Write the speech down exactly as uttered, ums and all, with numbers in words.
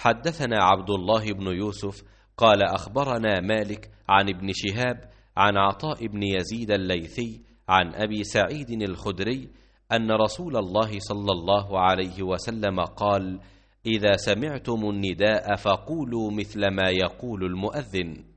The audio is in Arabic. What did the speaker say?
حدثنا عبد الله بن يوسف قال أخبرنا مالك عن ابن شهاب عن عطاء بن يزيد الليثي عن أبي سعيد الخدري أن رسول الله صلى الله عليه وسلم قال: إذا سمعتم النداء فقولوا مثل ما يقول المؤذن.